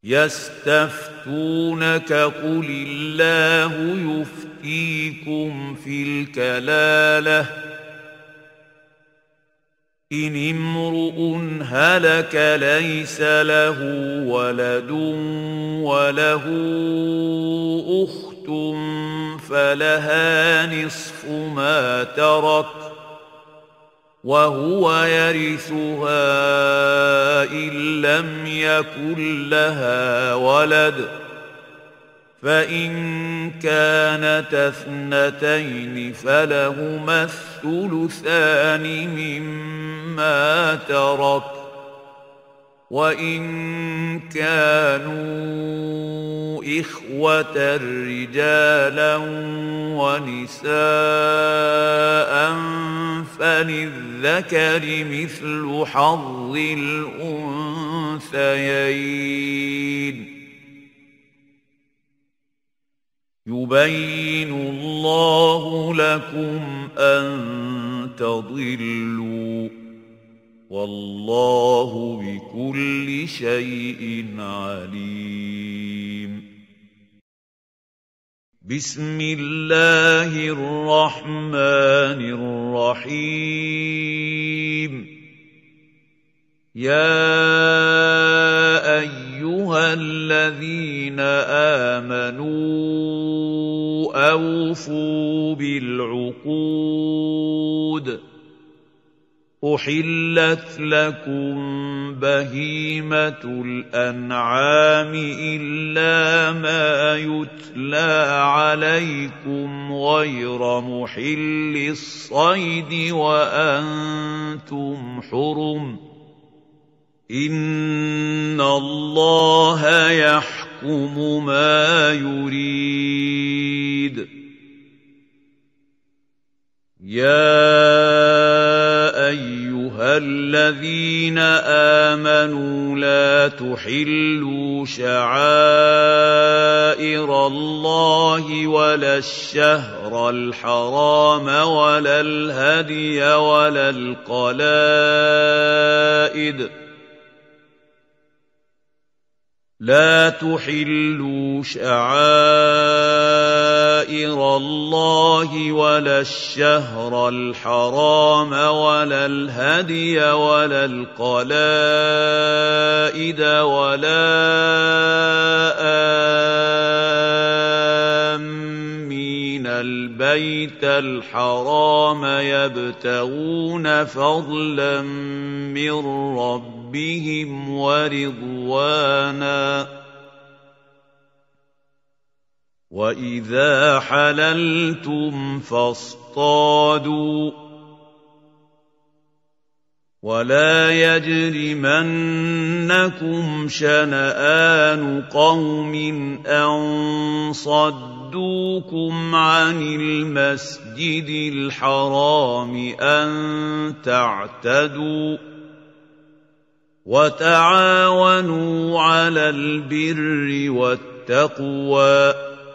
يستفتونك قل الله يفتيكم في الكلالة إن امرؤ هلك ليس له ولد وله أخت فلها نصف ما ترك وهو يرثها إن لم يكن لها ولد فإن كانتا اثنتين فلهما الثلثان مما ترك وإن كانوا إخوة رجالا ونساء فللذكر مثل حظ الأنثيين يبين الله لكم أن تضلوا والله بكل شيء عليم. بسم الله الرحمن الرحيم. يا أيها الذين آمنوا أوفوا بالعقود أحلت لكم بهيمة الأنعام إلا ما يتلى عليكم غير محل الصيد وأنتم حرم إن الله يحكم ما يريد. يا أيها الذين آمنوا لا تحلوا شعائر الله ولا الشهر الحرام ولا الهدي ولا القلائد لا تحلوا شعائر الله ولا الشهر الحرام ولا الهدي ولا القلائد ولا آمين البيت الحرام يبتغون فضلا من ربهم ورضوانا وإذا حللتم فاصطادوا ولا يجرمنكم شنآن قوم أن صدوكم عن المسجد الحرام أن تعتدوا وتعاونوا على البر والتقوى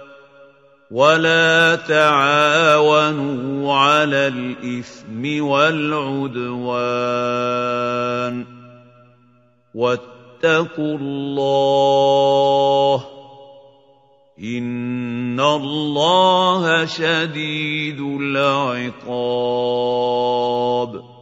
ولا تعاونوا على الإثم والعدوان واتقوا الله إن الله شديد العقاب.